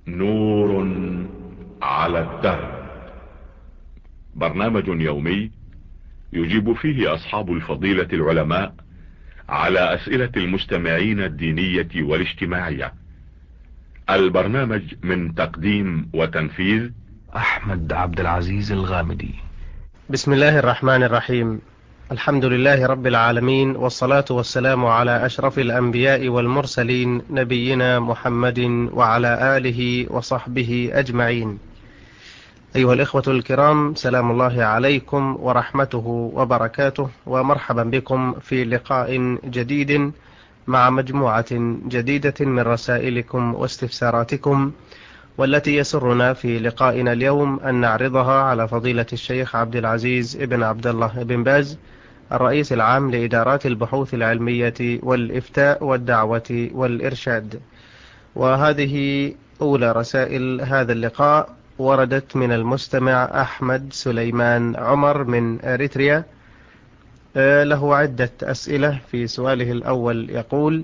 نور على الدرب. برنامج يومي يجيب فيه أصحاب الفضيلة العلماء على أسئلة المستمعين الدينية والاجتماعية. البرنامج من تقديم وتنفيذ أحمد عبد العزيز الغامدي. بسم الله الرحمن الرحيم. الحمد لله رب العالمين، والصلاة والسلام على أشرف الأنبياء والمرسلين، نبينا محمد وعلى آله وصحبه أجمعين. أيها الإخوة الكرام، سلام الله عليكم ورحمته وبركاته، ومرحبا بكم في لقاء جديد مع مجموعة جديدة من رسائلكم واستفساراتكم، والتي يسرنا في لقائنا اليوم أن نعرضها على فضيلة الشيخ عبد العزيز ابن عبد الله بن باز، الرئيس العام لإدارات البحوث العلمية والإفتاء والدعوة والإرشاد. وهذه أولى رسائل هذا اللقاء، وردت من المستمع أحمد سليمان عمر من أريتريا. له عدة أسئلة. في سؤاله الأول يقول: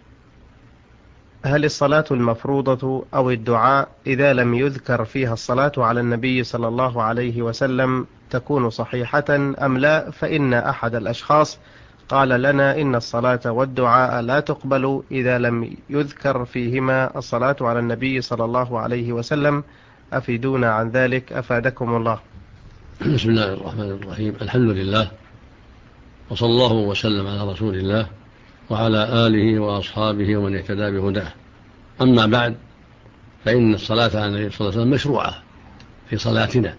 هل الصلاة المفروضة أو الدعاء إذا لم يذكر فيها الصلاة على النبي صلى الله عليه وسلم تكون صحيحة أم لا؟ فإن أحد الأشخاص قال لنا إن الصلاة والدعاء لا تقبل إذا لم يذكر فيهما الصلاة على النبي صلى الله عليه وسلم. أفيدونا عن ذلك أفادكم الله. بسم الله الرحمن الرحيم. الحمد لله، وصلى الله وسلم على رسول الله وعلى آله وأصحابه ومن اهتدى بهداه. أما بعد، فإن الصلاة على النبي صلى الله عليه وسلم مشروعة في صلاتنا،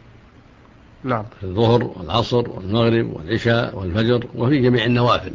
نعم، في الظهر والعصر والمغرب والعشاء والفجر، وفي جميع النوافل.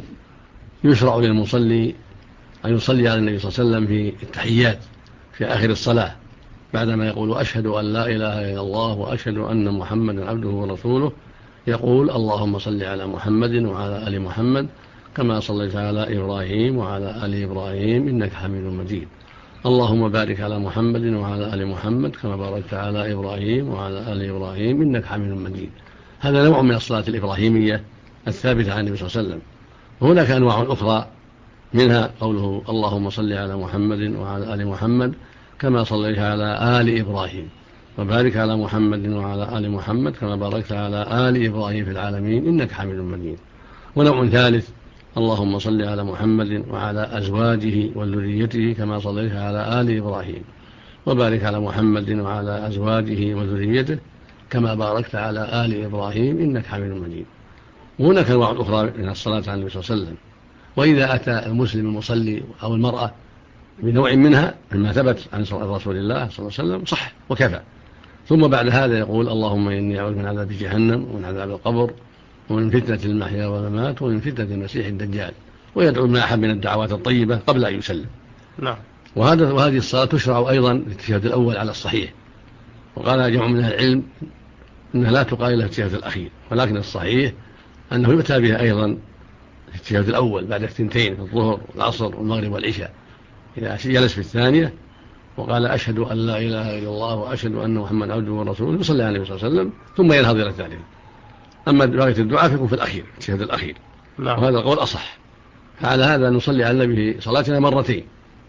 يشرع للمصلي أن يصلي على النبي صلى الله عليه وسلم في التحيات في آخر الصلاة، بعدما يقول أشهد أن لا إله إلا الله وأشهد أن محمدا عبده ورسوله، يقول اللهم صل على محمد وعلى آل محمد كما صليت على إبراهيم وعلى آل إبراهيم إنك حميد مجيد. اللهم بارك على محمد وعلى آل محمد كما باركت على إبراهيم وعلى آل إبراهيم إنك حميد مجيد. هذا نوع من الصلاة الإبراهيمية الثابتة عن النبي صلى الله عليه وسلم. وهناك أنواع أخرى، منها قوله اللهم صل على محمد وعلى آل محمد كما صليت على آل إبراهيم وبارك على محمد وعلى آل محمد كما باركت على آل إبراهيم في العالمين إنك حميد مجيد. ونوع ثالث: اللهم صل على محمد وعلى أزواجه وذريته كما صليت على آل إبراهيم وبارك على محمد وعلى أزواجه وذريته كما باركت على آل إبراهيم إنك حميد مجيد. وهناك أنواع أخرى من الصلاة على النبي صلى الله عليه وسلم. وإذا أتى المسلم المصلي أو المرأة بنوع منها مما ثبت عن رسول الله صلى الله عليه وسلم صح وكفى، ثم بعد هذا يقول اللهم إني أعوذ من عذاب جهنم ومن عذاب القبر ومن فتنة المحيا والممات ومن فتنة المسيح الدجال، ويدعو ما أحب من الدعوات الطيبة قبل أن يسلم. نعم. وهذه الصلاة تشرع أيضا في التشهد الأول على الصحيح، وقال جمع من العلم أنها لا تقال إلا في التشهد الأخير، ولكن الصحيح أنه يؤتى بها أيضا في التشهد الأول بعد الثنتين في الظهر والعصر والمغرب والعشاء. إذا جلس في الثانية وقال أشهد أن لا إله إلا الله وأشهد أن محمد عبده ورسوله يصلي على النبي صلى الله عليه وسلم ثم ينهض إلى الثالثة. أما بقية الدعاء فيكون في الأخير، في التشهد الأخير. نعم. وهذا القول أصح. فعلى هذا نصلي على النبي في صلاتنا مرتين،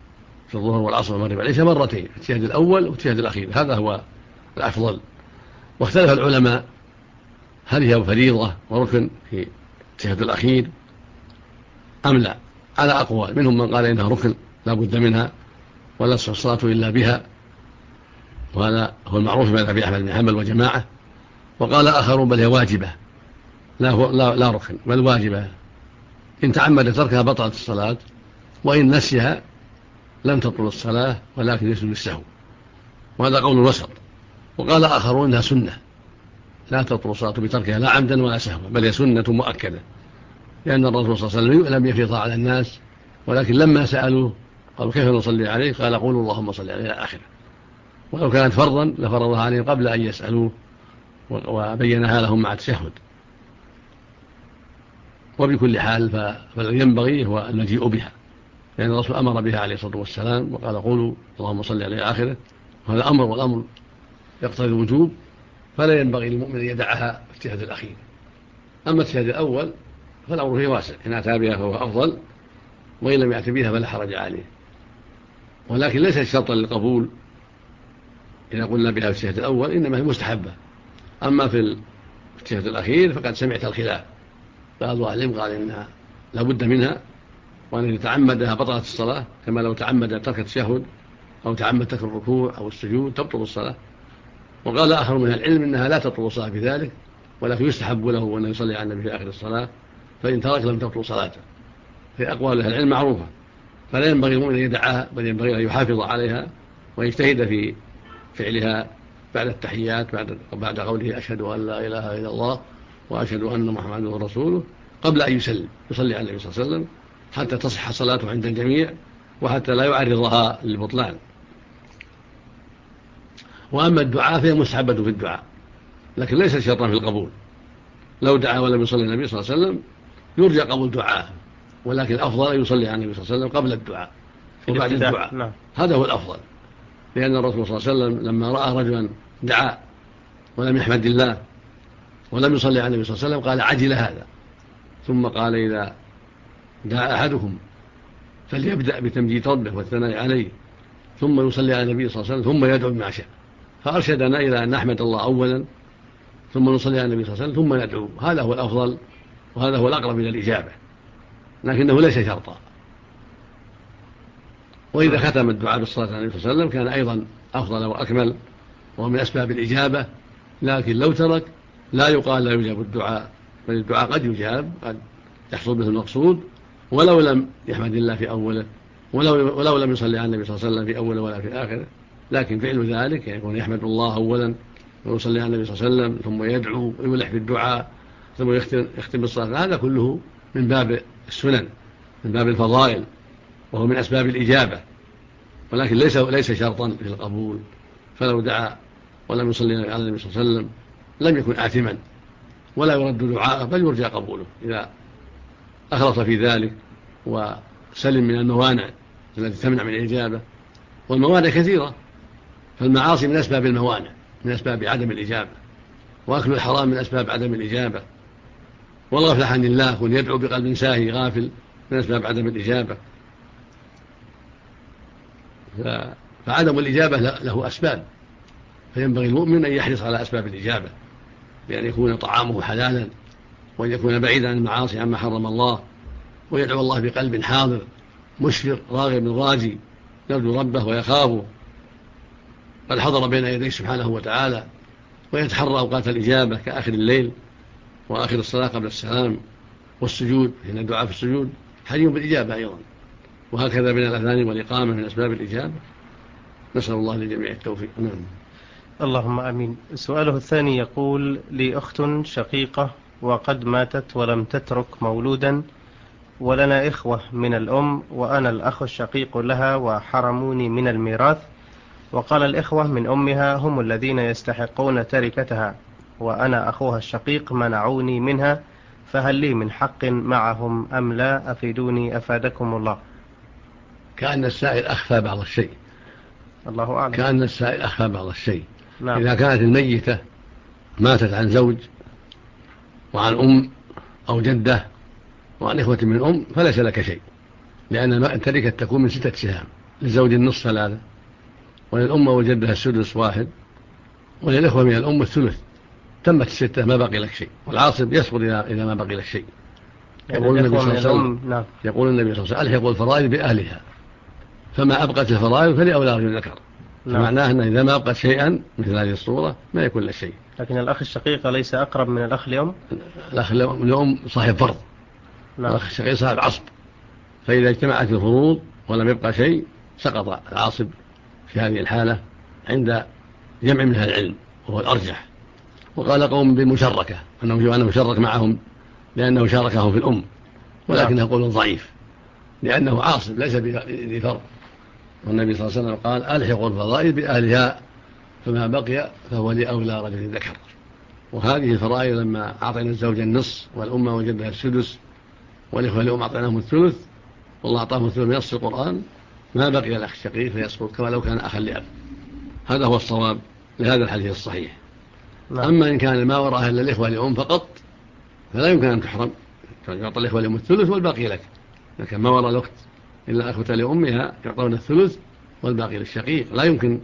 في الظهر والعصر والمغرب والعشاء مرتين، في التشهد الأول والتشهد الأخير، هذا هو الأفضل. واختلف العلماء هل هي فريضة وركن في التشهد الأخير أم لا، على أقوال. منهم من قال إنها ركن لا بد منها ولا تصح الصلاة إلا بها، وهذا هو المعروف من أبي أحمد بن حنبل وجماعة. وقال آخرون بل هي واجبة، لا ركن بل واجبة، إن تعمد تركها بطلت الصلاة، وإن نسيها لم تبطل الصلاة ولكن يسجد للسهو، وهذا قول وسط. وقال آخرون إنها سنة لا تبطل الصلاة بتركها لا عمدا ولا سهوا، بل هي سنة مؤكدة، لأن الرسول صلى الله عليه وسلم لم يفرض على الناس، ولكن لما سألوه قالوا كيف نصلي عليه؟ قال قولوا اللهم صل عليه إلى آخره. ولو كانت فرضا لفرضها عليهم قبل أن يسألوه وبينها لهم مع التشهد. وبكل حال فالذي ينبغي هو المجيء بها، لأن الرسول أمر بها عليه الصلاة والسلام وقال قولوا اللهم صل عليه إلى آخره، وهذا أمر، والأمر يقتضي الوجوب، فلا ينبغي للمؤمن أن يدعها في التشهد الأخير. أما التشهد الأول فالأمر فيه واسع، إن أتى بها فهو أفضل، وإن لم يأت بها فلا حرج عليه. ولكن ليس شرطا للقبول إذا قلنا بها في الشهد الأول إنما هي مستحبة. أما في الشهد الأخير فقد سمعت الخلاف، بعض أهل العلم قال إنها لا بد منها، وأن يتعمدها بطلت الصلاة، كما لو تعمد ترك التشهد أو تعمد ترك الركوع أو السجود تبطل الصلاة. وقال آخر من العلم إنها لا تبطل الصلاة بذلك، ولكن يستحب له أن يصلي على النبي في آخر الصلاة، فإن ترك لم تبطل صلاته. في أقوال أهل العلم معروفة، فلا ينبغي المؤمن أن يدعها، بل ينبغي أن يحافظ عليها ويجتهد في فعلها بعد التحيات، بعد قوله أشهد أن لا إله إلا الله وأشهد أن محمدا رسوله، قبل أن يسلم يصلي على النبي صلى الله عليه وسلم حتى تصح صلاته عند الجميع، وحتى لا يعرضها للبطلان. وأما الدعاء فهي مستحبة في الدعاء، لكن ليس شرطا في القبول. لو دعا ولم يصلي النبي صلى الله عليه وسلم يرجى قبول دعاءه، ولكن الأفضل أن يصلي على النبي صلى الله عليه وسلم قبل الدعاء وبعد الدعاء. نعم. هذا هو الأفضل، لأن الرسول صلى الله عليه وسلم لما رأى رجلا دعا ولم يحمد الله ولم يصلي على النبي صلى الله عليه وسلم قال عجل هذا، ثم قال إذا دعا أحدكم فليبدأ بتمجيد ربه والثناء عليه، ثم يصلي على النبي صلى الله عليه وسلم، ثم يدعو بما شاء. فأرشدنا إلى أن نحمد الله أولا، ثم نصلي على النبي صلى الله عليه وسلم، ثم ندعو. هذا هو الأفضل، وهذا هو الأقرب إلى الإجابة، لكنه ليس شرطا. وإذا ختم الدعاء بالصلاة على النبي صلى الله عليه وسلم كان أيضا أفضل وأكمل، ومن أسباب الإجابة. لكن لو ترك لا يقال لا يجاب الدعاء، بل الدعاء قد يجاب، قد يحصل به المقصود ولو لم يحمد الله في أوله، ولو لم يصلي على النبي صلى الله عليه وسلم في أوله ولا في آخره. لكن فعل ذلك يكون يحمد الله أولا ويصلي على النبي صلى الله عليه وسلم، ثم يدعو ويلح في الدعاء، ثم يختم بالصلاة. هذا كله من باب السنن، من باب الفضائل، وهو من أسباب الإجابة، ولكن ليس شرطا في القبول. فلو دعا ولم يصلي على النبي صلى الله عليه وسلم لم يكن آثما، ولا يرد دعاءه، بل يرجى قبوله إذا أخلص في ذلك وسلم من الموانع التي تمنع من الإجابة. والموانع كثيرة، فالمعاصي من أسباب الموانع، من أسباب عدم الإجابة، وأكل الحرام من أسباب عدم الإجابة، والغفلة عن الله، كن يدعو بقلب ساهي غافل، من أسباب عدم الإجابة. فعدم الإجابة له أسباب، فينبغي المؤمن أن يحرص على أسباب الإجابة، بأن يكون طعامه حلالا، وأن يكون بعيدا عن المعاصي عما حرم الله، ويدعو الله بقلب حاضر مشفق راغب راجي، يرجو ربه ويخافه، قد حضر بين يديه سبحانه وتعالى، ويتحرى أوقات الإجابة كآخر الليل وآخر الصلاة قبل السلام، والسجود، إن الدعاء في السجود حري بالإجابة أيضا، وهكذا من الأذان والإقامة من أسباب الإجابة. نسأل الله لجميع التوفيق. نعم. اللهم آمين. سؤاله الثاني يقول: لي أخت شقيقة وقد ماتت ولم تترك مولودا، ولنا إخوة من الأم، وأنا الأخ الشقيق لها وحرموني من الميراث، وقال الإخوة من أمها هم الذين يستحقون تركتها، وأنا أخوها الشقيق منعوني منها، فهل لي من حق معهم أم لا؟ أفيدوني أفادكم الله. كأن السائل أخفى بعض الشيء. الله أعلم. كأن السائل أخفى بعض الشيء. نعم. إذا كانت الميتة ماتت عن زوج وعن أم أو جدة وعن إخوة من أم فليس لك شيء، لأن التركة تكون من 6 سهام، للزوج النصف 3، وللأم والجدة السدس 1، وللإخوة من الأم الثلث. تمت 6، ما بقي لك شيء، والعاصب يسقط إذا ما بقي لك شيء. يقول النبي صلى الله عليه وسلم: يقول النبي صلى الله عليه وسلم: ألحقوا الفرائض بأهلها، فما أبقت الفرائض فلأولى رجل ذكر. فمعناه أن إذا ما أبقت شيئا مثل هذه الصورة ما يكون له شيء. لكن الأخ الشقيق ليس أقرب من الأخ لأم؟ الأخ لأم صاحب فرض. الأخ الشقيق صاحب عصب، فإذا اجتمعت الفروض ولم يبقى شيء سقط العاصب في هذه الحالة عند جمع من أهل العلم، وهو الأرجح. وقال قوم بالمشركة، أنه مشرك معهم لأنه شاركهم في الأم، ولكنه قول ضعيف، لأنه عاصب ليس بذي فرض. والنبي صلى الله عليه وسلم قال: ألحقوا الفرائض بأهلها، فما بقي فهو لأولى رجل ذكر. وهذه الفرائض لما أعطينا الزوج النصف والأمة وجدها السدس والإخوة الأم أعطيناهم الثلث، والله أعطاهم الثلث من نص القرآن، ما بقي الأخ الشقيق فيسقط كما لو كان أخا لأب. هذا هو الصواب لهذا الحديث الصحيح. أما إن كان ما وراء إلا الإخوة لأم فقط فلا يمكن أن تحرم، يعطى الإخوة لأم الثلث والباقي لك. لكن ما وراء الأخت إلا أخوة لأمها يعطون الثلث والباقي للشقيق، لا يمكن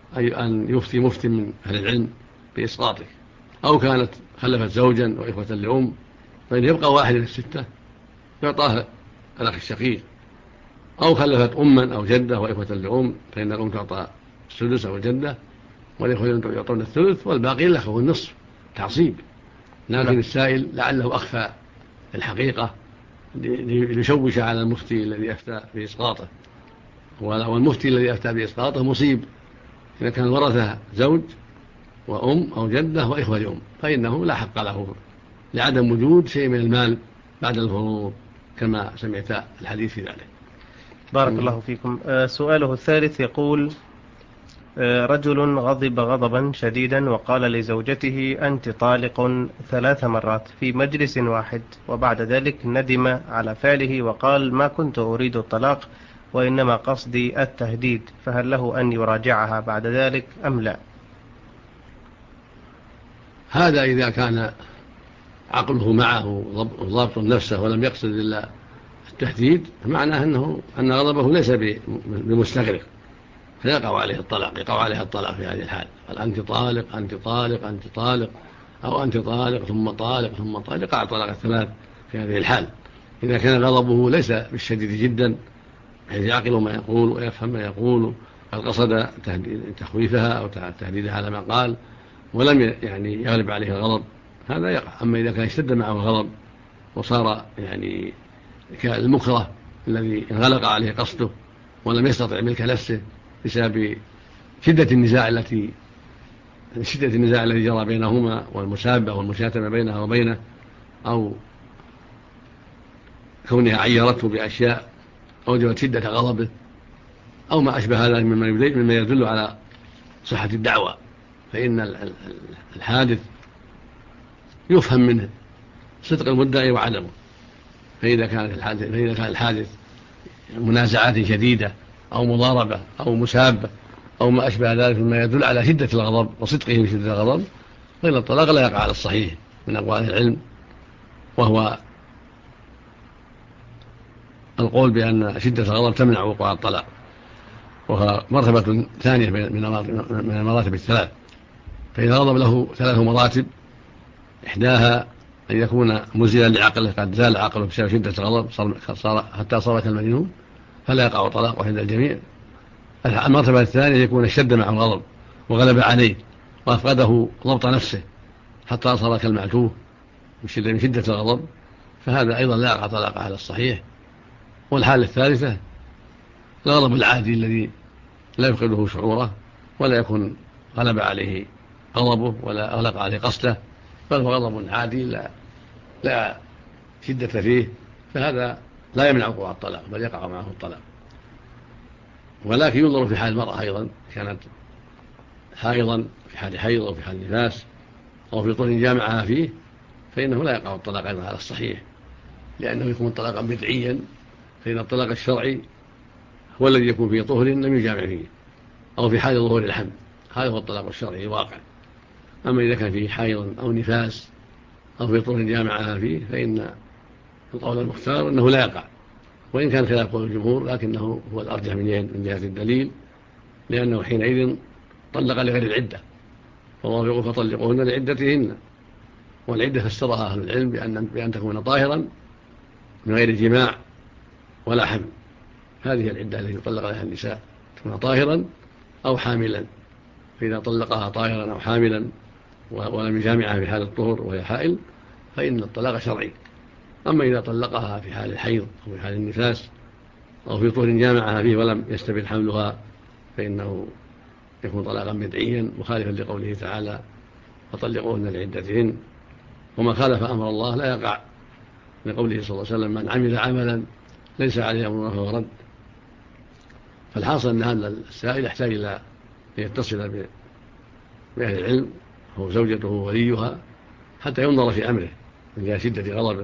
أي أن يفتي مفتي من أهل العلم بإسقاطه، أو كانت خلفت زوجا وإخوة لأم، فإن يبقى واحد من الستة يعطاه الأخ الشقيق، أو خلفت أما أو جدة وإخوة لأم، فإن الأم تعطى السدس أو الجدة، والإخوة يعطون الثلث، والباقي له النصف تعصيب. لكن السائل لعله أخفى الحقيقة ليشوش على المفتي الذي أفتى بإسقاطه، والمفتي الذي أفتى بإسقاطه مصيب إذا كان ورثه زوج وأم أو جدة وإخوة لأم، فإنه لا حق له لعدم وجود شيء من المال بعد الفروض كما سمعت الحديث في ذلك. بارك الله فيكم. سؤاله الثالث يقول: رجل غضب غضبا شديدا وقال لزوجته: أنت طالق 3 مرات في مجلس واحد، وبعد ذلك ندم على فعله وقال: ما كنت أريد الطلاق وإنما قصدي التهديد، فهل له أن يراجعها بعد ذلك أم لا؟ هذا إذا كان عقله معه ضابط نفسه ولم يقصد إلا التهديد، فمعناه أن غضبه ليس بمستغرق، فيقع عليه الطلاق، يقع عليها الطلاق في هذه الحال. قال: أنت طالق أنت طالق أنت طالق، أو أنت طالق ثم طالق ثم طالق، يقع الطلاق 3 في هذه الحال. إذا كان غضبه ليس بالشديد جدا حيث يعقل ما يقول ويفهم ما يقول، قد قصد تخويفها أو تهديدها على ما قال ولم يعني يغلب عليه الغضب، هذا يقع. أما إذا كان اشتد معه الغضب وصار يعني كالمكره الذي انغلق عليه قصده ولم يستطع ملك نفسه بسبب شدة النزاع الذي جرى بينهما، والمسابة والمشاتمة بينها وبينه، أو كونها عيرته بأشياء أوجبت شدة غضبه، أو ما أشبه هذا مما يدل على صحة الدعوة، فإن الحادث يفهم منه صدق المدعي وعدمه. فإذا كان الحادث منازعات شديدة أو مضاربة أو مسابة أو ما أشبه ذلك مما يدل على شدة الغضب وصدقه في شدة الغضب، فإن الطلاق لا يقع على الصحيح من أقوال العلم، وهو القول بأن شدة الغضب تمنع وقوع الطلاق، وهو مرتبة ثانية من المراتب ال3. فإذا غضب له 3 مراتب، إحداها أن يكون مزيلا لعقله، قد زال عقله بسبب شدة الغضب حتى صار كالمجنون، فلا يقع طلاقه عند الجميع. المرتبة الثانية يكون اشتد معه الغضب وغلب عليه وأفقده ضبط نفسه حتى صار كالمعتوه من شدة الغضب، فهذا أيضا لا يقع طلاقه على الصحيح. والحالة الثالثة الغضب العادي الذي لا يفقده شعوره ولا يكون غلب عليه غضبه ولا أغلق عليه قصده، بل هو غضب عادي لا شدة فيه، فهذا لا يمنع وقوع الطلاق بل يقع معه الطلاق. ولكن ينظر في حال المرأة أيضا، كانت حائضا في حال حيض أو في حال نفاس أو في طهر جامعها فيه، فإنه لا يقع الطلاق أيضا على الصحيح، لأنه يكون طلاقا بدعيا. فإن الطلاق الشرعي هو الذي يكون فيه طهر لم يجامع فيه، أو في حال ظهور الحمل، هذا هو الطلاق الشرعي واقع. أما إذا كان فيه حيض أو نفاس أو في طهر جامعها فيه، فإن القول المختار أنه لا يقع، وإن كان خلاف قول الجمهور لكنه هو الأرجح من جهة الدليل، لأنه حينئذ طلق لغير العدة، فالله يقول: فطلقوهن لعدتهن. والعدة فسرها أهل العلم بأن تكون طاهرا من غير جماع ولا حمل. هذه العدة التي يطلق لها النساء، تكون طاهرا أو حاملا. فإذا طلقها طاهرا أو حاملا ولم يجامعها في حال الطهر وهي حائل، فإن الطلاق شرعي. أما إذا طلقها في حال الحيض أو في حال النفاس أو في طهر جامعها فيه ولم يستبد حملها، فإنه يكون طلاقا بدعيا مخالفا لقوله تعالى: فطلقوهن لعدتهن. وما خالف أمر الله لا يقع، لقوله صلى الله عليه وسلم: من عمل عملا ليس عليه أمرنا فهو رد. فالحاصل أن هذا السائل يحتاج إلى أن يتصل بأهل العلم هو زوجته ووليها حتى ينظر في أمره من جهة شدة غضبه،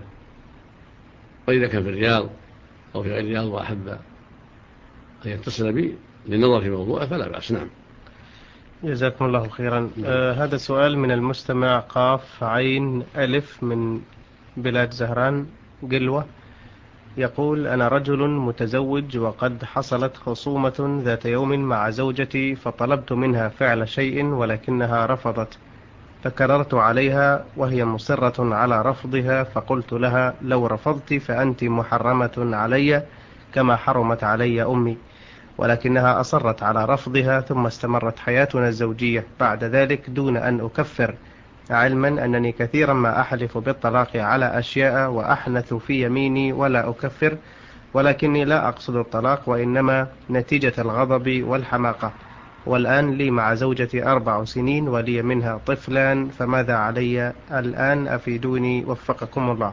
وإذا كان في الرياض أو في غير الرياض وأحب أن يتصل به للنظر في موضوعه فلا بأس. نعم. جزاكم الله خيرا. هذا سؤال من المستمع قاف عين ألف من بلاد زهران قلوة. يقول: أنا رجل متزوج وقد حصلت خصومة ذات يوم مع زوجتي، فطلبت منها فعل شيء ولكنها رفضت، فكررت عليها وهي مصرة على رفضها، فقلت لها: لو رفضت فأنت محرمة علي كما حرمت علي أمي، ولكنها أصرت على رفضها، ثم استمرت حياتنا الزوجية بعد ذلك دون أن أكفر، علما أنني كثيرا ما أحلف بالطلاق على أشياء وأحنث في يميني ولا أكفر، ولكني لا أقصد الطلاق وإنما نتيجة الغضب والحماقة، والآن لي مع زوجتي 4 سنين ولي منها طفلان، فماذا علي الآن؟ أفيدوني وفقكم الله.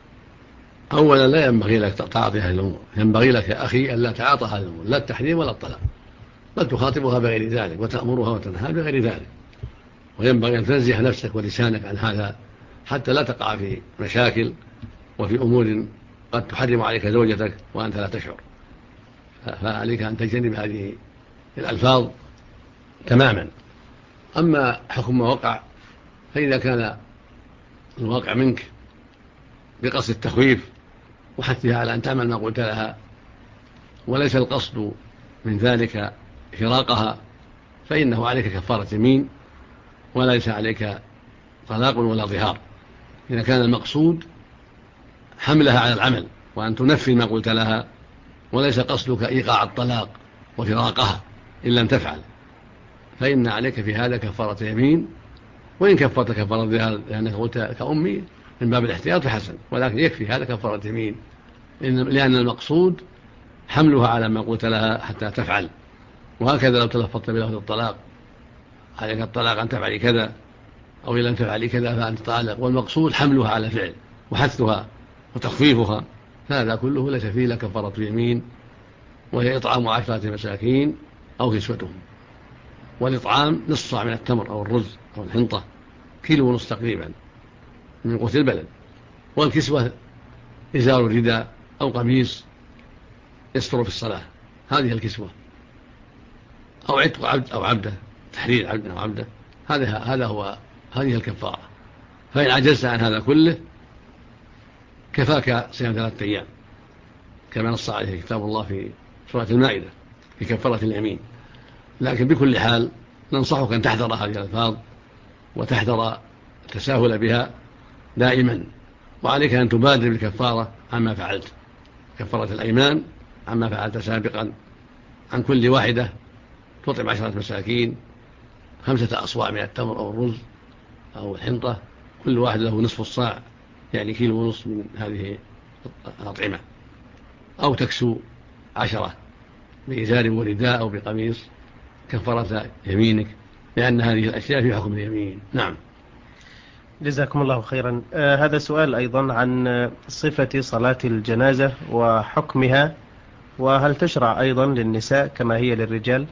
أولا لا ينبغي لك تعاطي هذه الأمور، ينبغي لك يا أخي ألا تعاطى هذه الأمور، لا التحريم ولا الطلاق، بل تخاطبها بغير ذلك وتأمرها وتنهى بغير ذلك، وينبغي أن تنزه نفسك ولسانك عن هذا حتى لا تقع في مشاكل وفي أمور قد تحرم عليك زوجتك وأنت لا تشعر. فعليك أن تجتنب هذه الألفاظ تماما. أما حكم ما وقع فإذا كان الواقع منك بقصد التخويف وحثها على أن تعمل ما قلت لها وليس القصد من ذلك فراقها، فإنه عليك كفارة يمين وليس عليك طلاق ولا ظهار. إذا كان المقصود حملها على العمل وأن تنفي ما قلت لها وليس قصدك إيقاع الطلاق وفراقها إن لم تفعل، فإن عليك في هذا كفارة يمين، وإن كفرت كفارة ظهار لأنك قلت كأمي من باب الاحتياط فحسن، ولكن يكفي هذا كفارة يمين، لأن المقصود حملها على ما قلت لها حتى تفعل. وهكذا لو تلفظت بلفظ الطلاق: عليك الطلاق أن تفعلي كذا، أو إن لم تفعلي كذا فأنت طالق، والمقصود حملها على فعل وحثها وتخفيفها، فهذا كله ليس فيه إلا كفارة يمين، وهي إطعام 10 مساكين أو كسوتهم. والإطعام نصف صاع من التمر أو الرز أو الحنطة، 1.5 كيلو تقريبا من قوت البلد. والكسوة إزار رداء أو قميص يستر في الصلاة، هذه الكسوة، أو عتق عبد أو عبده، تحرير عبد أو عبده، هذه الكفارة. فإن عجزت عن هذا كله كفاك صيام 3 أيام كما نص عليه كتاب الله في سورة المائدة في كفارة اليمين. لكن بكل حال ننصحك أن تحذر هذه الألفاظ وتحذر التساهل بها دائما، وعليك أن تبادر بالكفارة عما فعلت، كفارة الأيمان عما فعلت سابقا، عن كل واحدة تطعم 10 مساكين، 5 أصواع من التمر أو الرز أو الحنطة، كل واحد له نصف الصاع، يعني 1.5 كيلو من هذه الأطعمة، أو تكسو 10 بإزار ورداء أو بقميص، كفارة يمينك، لأن هذه الأشياء في حكم اليمين. نعم. جزاكم الله خيرا. هذا سؤال أيضا عن صفة صلاة الجنازة وحكمها، وهل تشرع أيضا للنساء كما هي للرجال؟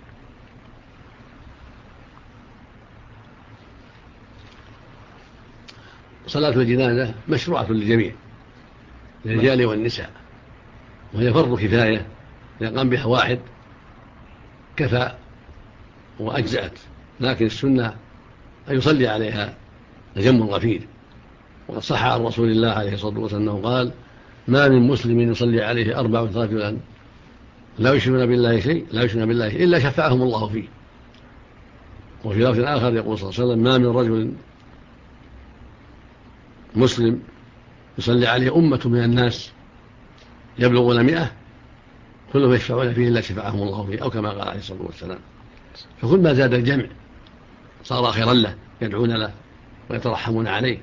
صلاة الجنازة مشروعة للجميع، للرجال والنساء، وهي فرض كفاية، إذا قام بها واحد كفى وأجزأت، لكن السنة أن يصلي عليها جم غفير. وقد صح عن رسول الله عليه الصلاة والسلام أنه قال: ما من مسلم يصلي عليه 4 رجلا لا يشركون بالله شيء إلا شفعهم الله فيه. وفي لفظ آخر يقول صلى الله عليه وسلم: ما من رجل مسلم يصلي عليه أمة من الناس يبلغون 100 كلهم يشفعون فيه إلا شفعهم الله فيه، أو كما قال عليه الصلاة والسلام. فكل ما زاد الجمع صار خيرا له، يدعون له ويترحمون عليه.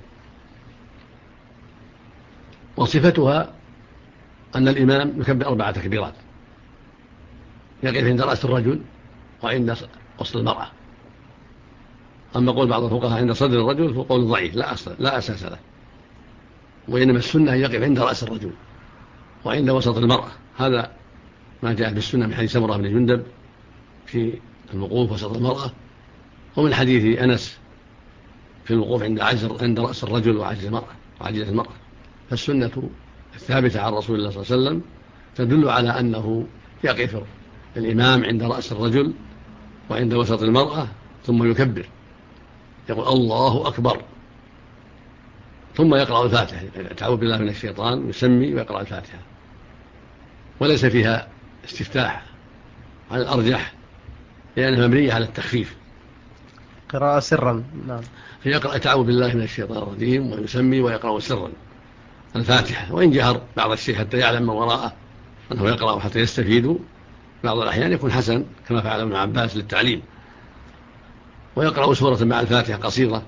وصفتها أن الإمام يكبر 4 تكبيرات، يقف عند رأس الرجل وعند وسط المرأة. أما قول بعض الفقهاء عند صدر الرجل فقول ضعيف لا أساس له، وإنما السنة أن يقف عند رأس الرجل وعند وسط المرأة. هذا ما جاء بالسنة من حديث سمرة بن جندب في الوقوف وسط المرأة، ومن حديث أنس في الوقوف عند رأس الرجل وعجز المرأة. فالسنة الثابتة عن رسول الله صلى الله عليه وسلم تدل على أنه يقف الإمام عند رأس الرجل وعند وسط المرأة، ثم يكبر يقول الله أكبر، ثم يقرأ الفاتحة، يتعوذ بالله من الشيطان، يسمي ويقرأ الفاتحة، وليس فيها استفتاح على الأرجح، لأنها مبنية على التخفيف. قراءة سرا. نعم. فيقرأ تعوذ بالله من الشيطان الرجيم ويسمي ويقرأ سرا الفاتحة، وإن جهر بعض الشيء حتى يعلم من وراءه أنه يقرأ حتى يستفيدوا بعض الأحيان يكون حسن كما فعل ابن عباس للتعليم. ويقرأ سورة مع الفاتحة قصيرة،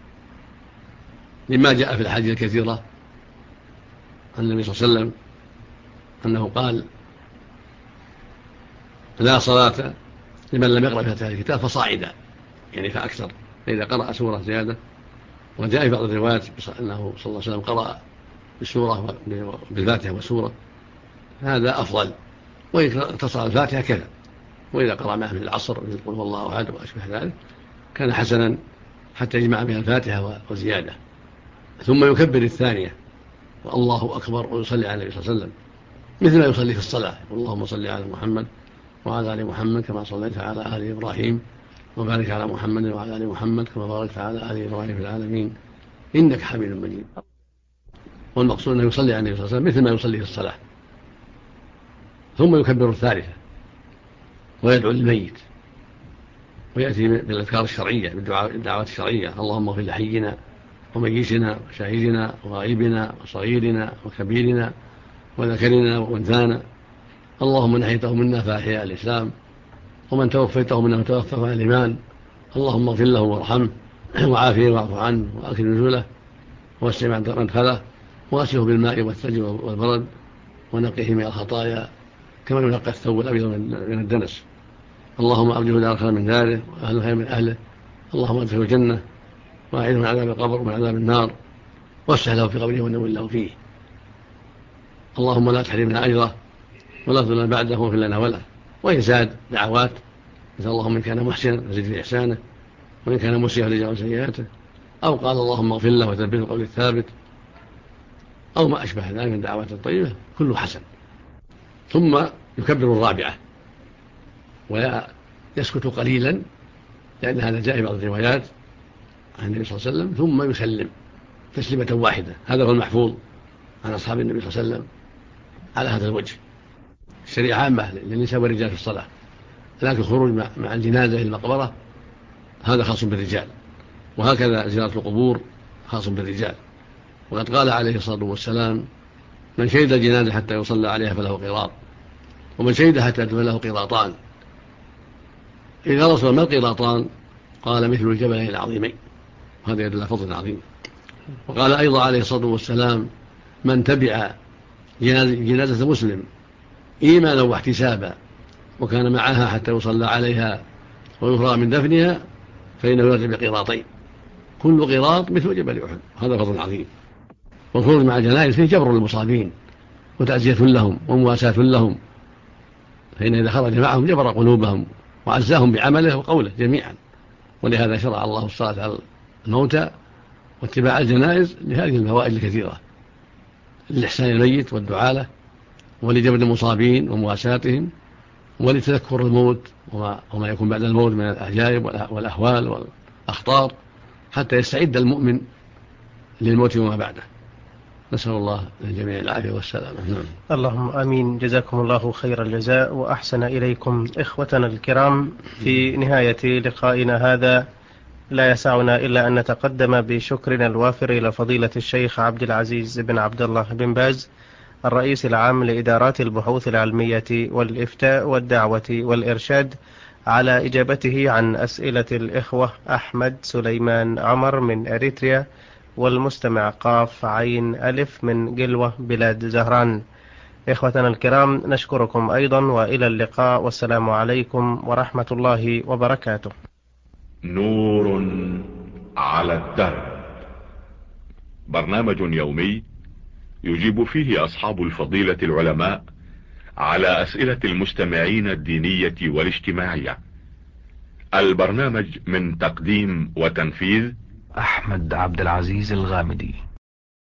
لما جاء في الحديث الكثيرة عن النبي صلى الله عليه وسلم أنه قال: لا صلاة لمن لم يقرأ بفاتحة الكتاب فصاعدا، يعني فأكثر، فإذا قرأ سورة زيادة. وجاء في بعض الروايات أنه صلى الله عليه وسلم قرأ بالسورة بالفاتحة والسورة، هذا أفضل. وإذا اقتصر الفاتحة كذا، وإذا قرأ معه من العصر قل هو الله أحد وأشبه ذلك كان حسنا حتى يجمع بها الفاتحة وزيادة. ثم يكبر الثانية والله أكبر ويصلي على النبي صلى الله عليه وسلم مثل ما يصلي في الصلاة: اللهم صل على محمد وعلى آل محمد كما صليت على آل إبراهيم وبارك على محمد وعلى آل محمد كما باركت على آل إبراهيم في العالمين إنك حميد مجيد. والمقصود أنه يصلي على النبي صلى الله عليه وسلم مثل ما يصلي في الصلاة. ثم يكبر الثالثة ويدعو للميت، ويأتي بالأذكار الشرعية بالدعوات الشرعية: اللهم اغفر لحينا وميتنا وشاهدنا وغائبنا وصغيرنا وكبيرنا وذكرنا وأنثانا، اللهم من أحييته منا فأحيا الإسلام، ومن توفيته منا فتوفه على الإيمان، اللهم اغفر له وارحمه وعافيه واعف عنه وأكرم نزله ووسع مدخله وغسله بالماء والثلج والبرد ونقيه من الخطايا كما ينقى الثوب الأبيض من الدنس، اللهم أبدله دار خير من داره وأهله خير من أهله، اللهم ادخله الجنة وأعيذه من عذاب القبر ومن عذاب النار واسع له في قبره ونور له فيه، اللهم لا تحرمنا أجره ولا تضلنا بعده واغفر لنا وله. ويزاد دعوات مثل: اللهم إن كان محسنا فزد في إحسانه، وإن كان مسيئا فليجعل سيئاته، أو قال اللهم اغفر له وثبته القول الثابت، أو ما أشبه ذلك من الدعوات الطيبة كله حسن. ثم يكبر الرابعة ويسكت قليلا، لأن هذا جاء في بعض الروايات عن النبي صلى الله عليه وسلم، ثم يسلم تسليمة واحدة. هذا هو المحفوظ عن أصحاب النبي صلى الله عليه وسلم على هذا الوجه. الشريعة عامة للنساء والرجال في الصلاة، لكن الخروج مع الجنازة إلى المقبرة هذا خاص بالرجال، وهكذا زيارة القبور خاص بالرجال. وقد قال عليه الصلاة والسلام: من شهد الجنازة حتى يصلى عليها فله قيراط، ومن شهد حتى يدفن له قيراطان. إذا رسل ما القيراطان؟ قال: مثل الجبلين العظيمين. وهذا يدل فضل عظيم. وقال أيضا عليه الصلاة والسلام: من تبع جنازة مسلم إيمانا واحتسابا وكان معها حتى يصلى عليها ويفرغ من دفنها فإنه يرجع بقيراطين، كل قيراط مثل جبل أحد. هذا فضل عظيم. والخروج مع الجنائز فيه جبر للمصابين وتعزية لهم ومواساة لهم، فإن إذا خرج معهم جبر قلوبهم وعزاهم بعمله وقوله جميعا. ولهذا شرع الله الصلاة على الموتى واتباع الجنائز لهذه الفوائد الكثيرة: للإحسان الميت والدعاء له، ولجبر المصابين ومواساتهم، ولتذكر الموت وما يكون بعد الموت من الأعجائب والأهوال والأخطار، حتى يستعد المؤمن للموت وما بعده. نسأل الله للجميع العافية والسلامة. اللهم آمين. جزاكم الله خير الجزاء وأحسن إليكم. إخوتنا الكرام، في نهاية لقائنا هذا لا يسعنا إلا أن نتقدم بشكرنا الوافر إلى فضيلة الشيخ عبد العزيز بن عبد الله بن باز، الرئيس العام لإدارات البحوث العلمية والإفتاء والدعوة والإرشاد، على إجابته عن أسئلة الإخوة أحمد سليمان عمر من أريتريا، والمستمع قاف عين ألف من قلوة بلاد زهران. إخوتنا الكرام، نشكركم أيضا، وإلى اللقاء، والسلام عليكم ورحمة الله وبركاته. نور على الدرب، برنامج يومي يجيب فيه أصحاب الفضيلة العلماء على أسئلة المستمعين الدينية والاجتماعية. البرنامج من تقديم وتنفيذ أحمد عبد العزيز الغامدي.